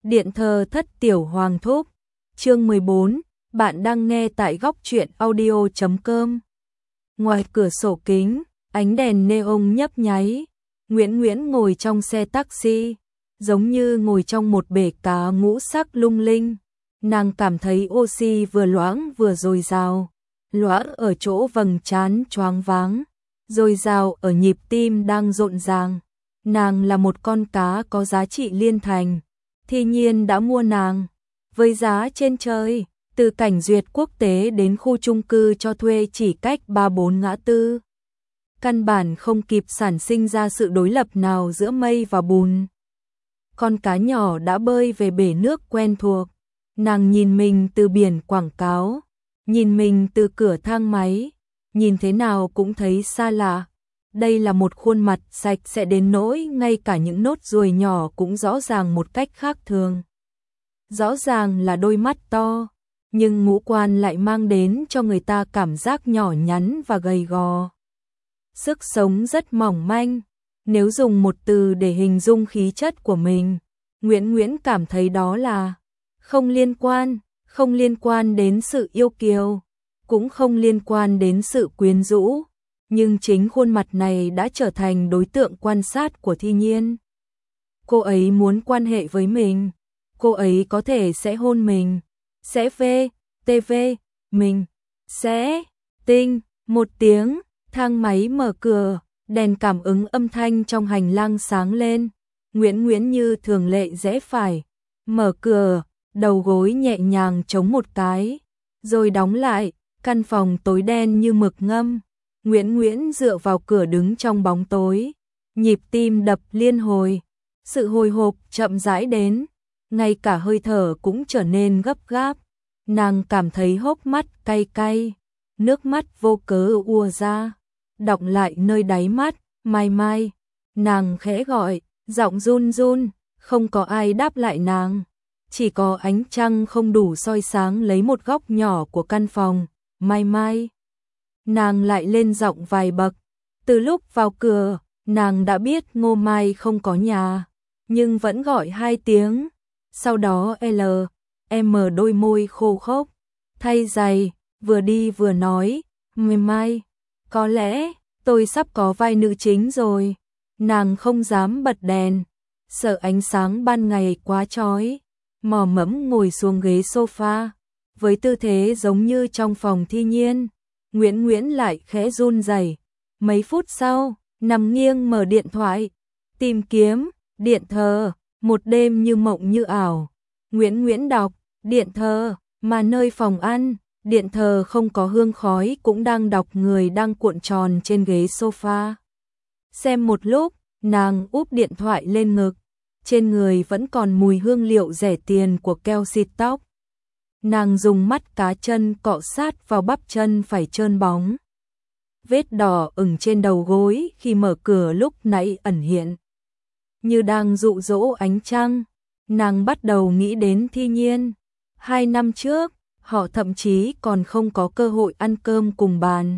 Điện thờ thất tiểu hoàng thúc, chương 14, bạn đang nghe tại góc truyện audio.com. Ngoài cửa sổ kính, ánh đèn neon nhấp nháy, Nguyễn ngồi trong xe taxi, giống như ngồi trong một bể cá ngũ sắc lung linh. Nàng cảm thấy oxy vừa loãng vừa dồi dào, loãng ở chỗ vầng trán choáng váng, dồi dào ở nhịp tim đang rộn ràng. Nàng là một con cá có giá trị liên thành. Thi Nhiên đã mua nàng với giá trên trời, từ Cảnh Duyệt quốc tế đến khu chung cư cho thuê chỉ cách 3-4 ngã tư. Căn bản không kịp sản sinh ra sự đối lập nào giữa mây và bùn. Con cá nhỏ đã bơi về bể nước quen thuộc. Nàng nhìn mình từ biển quảng cáo, nhìn mình từ cửa thang máy, nhìn thế nào cũng thấy xa lạ. Đây là một khuôn mặt sạch sẽ đến nỗi ngay cả những nốt ruồi nhỏ cũng rõ ràng một cách khác thường. Rõ ràng là đôi mắt to, nhưng ngũ quan lại mang đến cho người ta cảm giác nhỏ nhắn và gầy gò. Sức sống rất mỏng manh, nếu dùng một từ để hình dung khí chất của mình, Nguyễn cảm thấy đó là không liên quan đến sự yêu kiều, cũng không liên quan đến sự quyến rũ. Nhưng chính khuôn mặt này đã trở thành đối tượng quan sát của Thi Nhiên. Cô ấy muốn quan hệ với mình, cô ấy có thể sẽ hôn mình, sẽ TV, mình sẽ tinh. Một tiếng, thang máy mở cửa, đèn cảm ứng âm thanh trong hành lang sáng lên. Nguyễn như thường lệ rẽ phải, mở cửa, đầu gối nhẹ nhàng chống một cái, rồi đóng lại. Căn phòng tối đen như mực ngâm. Nguyễn dựa vào cửa đứng trong bóng tối, nhịp tim đập liên hồi, sự hồi hộp chậm rãi đến, ngay cả hơi thở cũng trở nên gấp gáp. Nàng cảm thấy hốc mắt cay cay, nước mắt vô cớ ùa ra, đọng lại nơi đáy mắt. Mai. Nàng khẽ gọi, giọng run run, không có ai đáp lại nàng, chỉ có ánh trăng không đủ soi sáng lấy một góc nhỏ của căn phòng. Mai. Nàng lại lên giọng vài bậc. Từ lúc vào cửa, nàng đã biết Ngô Mai không có nhà, nhưng vẫn gọi 2 tiếng. Sau đó M đôi môi khô khốc, thay giày, vừa đi vừa nói, Mai, có lẽ tôi sắp có vai nữ chính rồi. Nàng không dám bật đèn, sợ ánh sáng ban ngày quá chói, mò mẫm ngồi xuống ghế sofa, với tư thế giống như trong phòng Thi Nhiên. Nguyễn lại khẽ run rẩy. Mấy phút sau, nằm nghiêng mở điện thoại, tìm kiếm, điện thờ, một đêm như mộng như ảo. Nguyễn đọc, điện thờ, mà nơi phòng ăn, điện thờ không có hương khói cũng đang đọc người đang cuộn tròn trên ghế sofa. Xem một lúc, nàng úp điện thoại lên ngực, trên người vẫn còn mùi hương liệu rẻ tiền của keo xịt tóc. Nàng dùng mắt cá chân cọ sát vào bắp chân phải trơn bóng. Vết đỏ ửng trên đầu gối khi mở cửa lúc nãy ẩn hiện, như đang dụ dỗ ánh trăng. Nàng bắt đầu nghĩ đến Thi Nhiên. 2 năm trước, họ thậm chí còn không có cơ hội ăn cơm cùng bàn.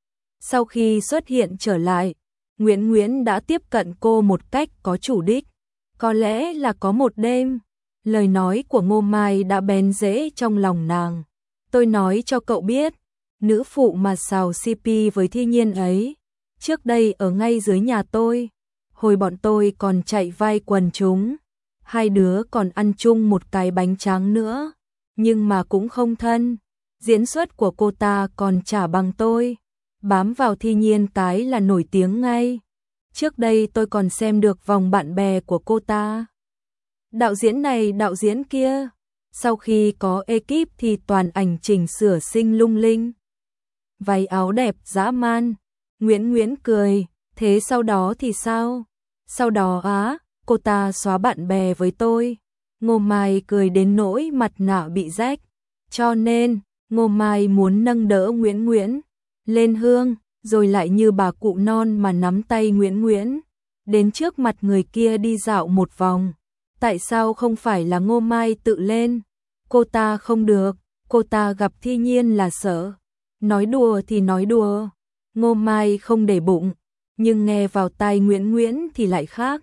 Sau khi xuất hiện trở lại, Nguyễn đã tiếp cận cô một cách có chủ đích. Có lẽ là có một đêm, lời nói của Ngô Mai đã bén rễ trong lòng nàng. Tôi nói cho cậu biết, nữ phụ mà xào CP với Thi Nhiên ấy, trước đây ở ngay dưới nhà tôi, hồi bọn tôi còn chạy vai quần chúng, 2 đứa còn ăn chung một cái bánh tráng nữa, nhưng mà cũng không thân. Diễn xuất của cô ta còn chả bằng tôi, bám vào Thi Nhiên cái là nổi tiếng ngay. Trước đây tôi còn xem được vòng bạn bè của cô ta. Đạo diễn này đạo diễn kia, sau khi có ekip thì toàn ảnh chỉnh sửa xinh lung linh, váy áo đẹp dã man. Nguyễn cười, thế sau đó thì sao? Sau đó cô ta xóa bạn bè với tôi. Ngô Mai cười đến nỗi mặt nạ bị rách, cho nên Ngô Mai muốn nâng đỡ Nguyễn lên hương, rồi lại như bà cụ non mà nắm tay Nguyễn đến trước mặt người kia đi dạo một vòng. Tại sao không phải là Ngô Mai tự lên? Cô ta không được, cô ta gặp Thi Nhiên là sợ. Nói đùa thì nói đùa, Ngô Mai không để bụng, nhưng nghe vào tai Nguyễn thì lại khác.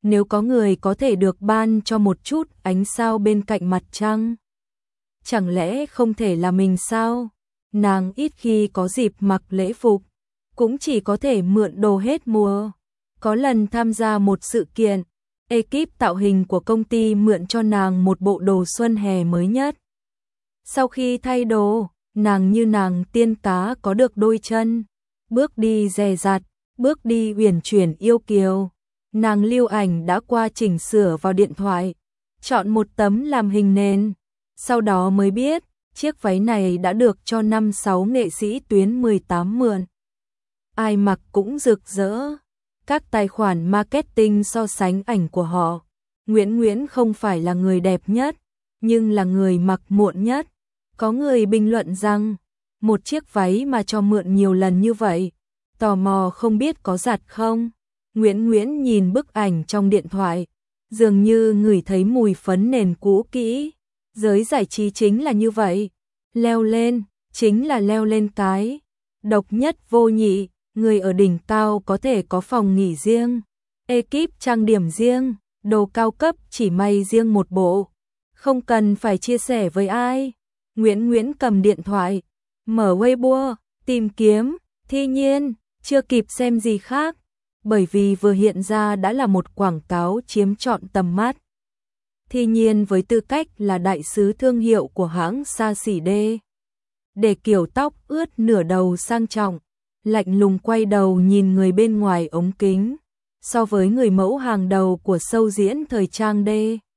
nếu có người có thể được ban cho một chút ánh sao bên cạnh mặt trăng. Chẳng lẽ không thể là mình sao? Nàng ít khi có dịp mặc lễ phục, cũng chỉ có thể mượn đồ hết mùa. Có lần tham gia một sự kiện, ekip tạo hình của công ty mượn cho nàng một bộ đồ xuân hè mới nhất. Sau khi thay đồ, nàng như nàng tiên cá có được đôi chân, bước đi dè dặt, bước đi uyển chuyển yêu kiều. Nàng lưu ảnh đã qua chỉnh sửa vào điện thoại, chọn một tấm làm hình nền, sau đó mới biết chiếc váy này đã được cho 5-6 nghệ sĩ tuyến 18 mượn. Ai mặc cũng rực rỡ. Các tài khoản marketing so sánh ảnh của họ. Nguyễn không phải là người đẹp nhất, nhưng là người mặc muộn nhất. Có người bình luận rằng, một chiếc váy mà cho mượn nhiều lần như vậy, tò mò không biết có giặt không. Nguyễn nhìn bức ảnh trong điện thoại, dường như ngửi thấy mùi phấn nền cũ kỹ. Giới giải trí chính là như vậy, leo lên, chính là leo lên cái. Độc nhất vô nhị, người ở đỉnh cao có thể có phòng nghỉ riêng, ekip trang điểm riêng, đồ cao cấp chỉ may riêng một bộ, không cần phải chia sẻ với ai. Nguyễn cầm điện thoại, mở Weibo, tìm kiếm, Thi Nhiên, chưa kịp xem gì khác, bởi vì vừa hiện ra đã là một quảng cáo chiếm trọn tầm mắt. Thi Nhiên với tư cách là đại sứ thương hiệu của hãng xa xỉ D. Để kiểu tóc ướt nửa đầu sang trọng, lạnh lùng quay đầu nhìn người bên ngoài ống kính, so với người mẫu hàng đầu của show diễn thời trang D.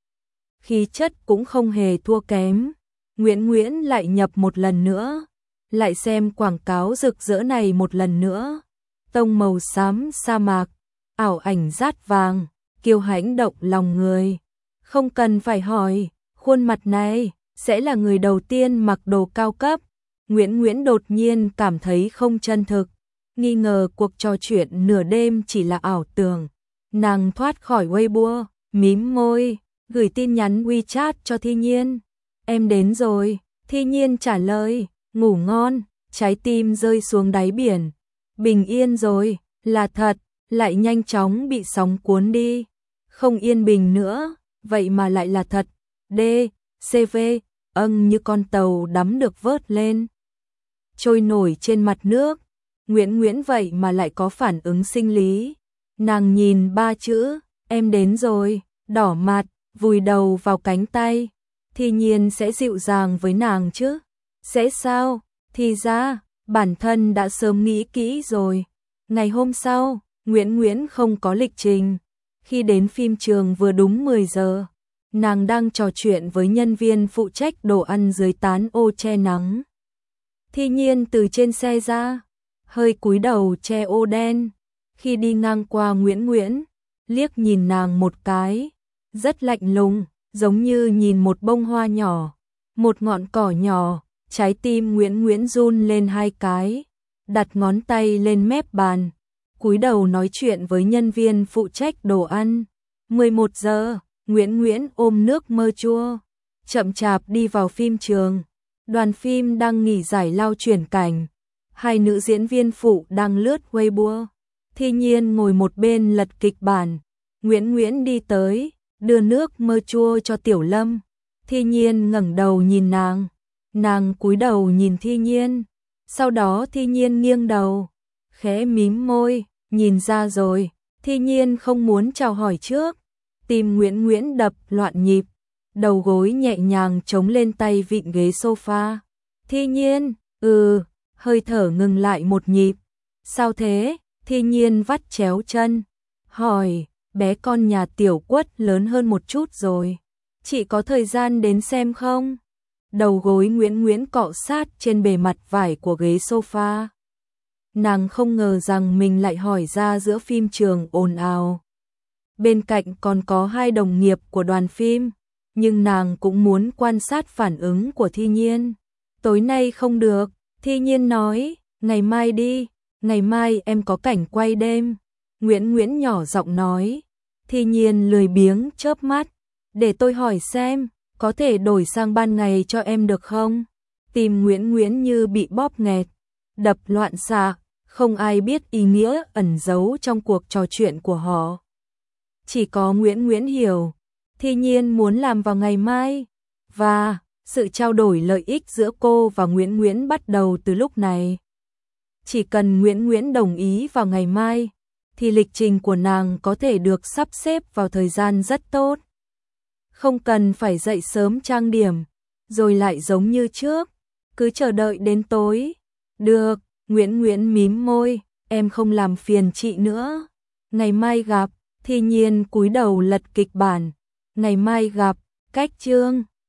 Khí chất cũng không hề thua kém. Nguyễn lại nhập một lần nữa, lại xem quảng cáo rực rỡ này một lần nữa. Tông màu xám sa mạc, ảo ảnh rát vàng, kiêu hãnh động lòng người. Không cần phải hỏi, khuôn mặt này sẽ là người đầu tiên mặc đồ cao cấp. Nguyễn đột nhiên cảm thấy không chân thực, nghi ngờ cuộc trò chuyện nửa đêm chỉ là ảo tưởng. Nàng thoát khỏi Weibo, mím môi, gửi tin nhắn WeChat cho Thi Nhiên. Em đến rồi, Thi Nhiên trả lời, ngủ ngon, trái tim rơi xuống đáy biển. Bình yên rồi, là thật, lại nhanh chóng bị sóng cuốn đi. Không yên bình nữa, vậy mà lại là thật. D, CV, như con tàu đắm được vớt lên, trôi nổi trên mặt nước. Nguyễn vậy mà lại có phản ứng sinh lý. Nàng nhìn 3 chữ, em đến rồi, đỏ mặt, vùi đầu vào cánh tay. Thi Nhiên sẽ dịu dàng với nàng chứ? Sẽ sao? Thì ra, bản thân đã sớm nghĩ kỹ rồi. Ngày hôm sau, Nguyễn không có lịch trình. Khi đến phim trường vừa đúng 10 giờ, nàng đang trò chuyện với nhân viên phụ trách đồ ăn dưới tán ô che nắng. Thi Nhiên từ trên xe ra, hơi cúi đầu che ô đen. Khi đi ngang qua Nguyễn, liếc nhìn nàng một cái, rất lạnh lùng, giống như nhìn một bông hoa nhỏ, một ngọn cỏ nhỏ. Trái tim Nguyễn run lên 2 cái, đặt ngón tay lên mép bàn, cúi đầu nói chuyện với nhân viên phụ trách đồ ăn. 11 giờ, Nguyễn ôm nước mơ chua, chậm chạp đi vào phim trường. Đoàn phim đang nghỉ giải lao chuyển cảnh, 2 nữ diễn viên phụ đang lướt Weibo. Thi Nhiên ngồi một bên lật kịch bản. Nguyễn đi tới, đưa nước mơ chua cho Tiểu Lâm. Thi Nhiên ngẩng đầu nhìn nàng cúi đầu nhìn Thi Nhiên, sau đó Thi Nhiên nghiêng đầu, khẽ mím môi, nhìn ra rồi, Thi Nhiên không muốn chào hỏi trước. Tim Nguyễn đập loạn nhịp, đầu gối nhẹ nhàng chống lên tay vịn ghế sofa. Thi Nhiên, hơi thở ngừng lại một nhịp. Sao thế? Thi Nhiên vắt chéo chân, hỏi, bé con nhà Tiểu Quất lớn hơn một chút rồi, chị có thời gian đến xem không? Đầu gối Nguyễn cọ sát trên bề mặt vải của ghế sofa. Nàng không ngờ rằng mình lại hỏi ra giữa phim trường ồn ào. Bên cạnh còn có 2 đồng nghiệp của đoàn phim, nhưng nàng cũng muốn quan sát phản ứng của Thi Nhiên. Tối nay không được, Thi Nhiên nói, ngày mai đi, ngày mai em có cảnh quay đêm. Nguyễn nhỏ giọng nói. Thi Nhiên lười biếng chớp mắt, để tôi hỏi xem, có thể đổi sang ban ngày cho em được không? Tim Nguyễn như bị bóp nghẹt, đập loạn xạ, không ai biết ý nghĩa ẩn giấu trong cuộc trò chuyện của họ. Chỉ có Nguyễn Nguyễn hiểu, Thi Nhiên muốn làm vào ngày mai, và sự trao đổi lợi ích giữa cô và Nguyễn Nguyễn bắt đầu từ lúc này. Chỉ cần Nguyễn Nguyễn đồng ý vào ngày mai, thì lịch trình của nàng có thể được sắp xếp vào thời gian rất tốt. Không cần phải dậy sớm trang điểm, rồi lại giống như trước, cứ chờ đợi đến tối. Được, Nguyễn Nguyễn mím môi, em không làm phiền chị nữa. Ngày mai gặp. Thi Nhiên cúi đầu lật kịch bản. Ngày mai gặp, cách chương.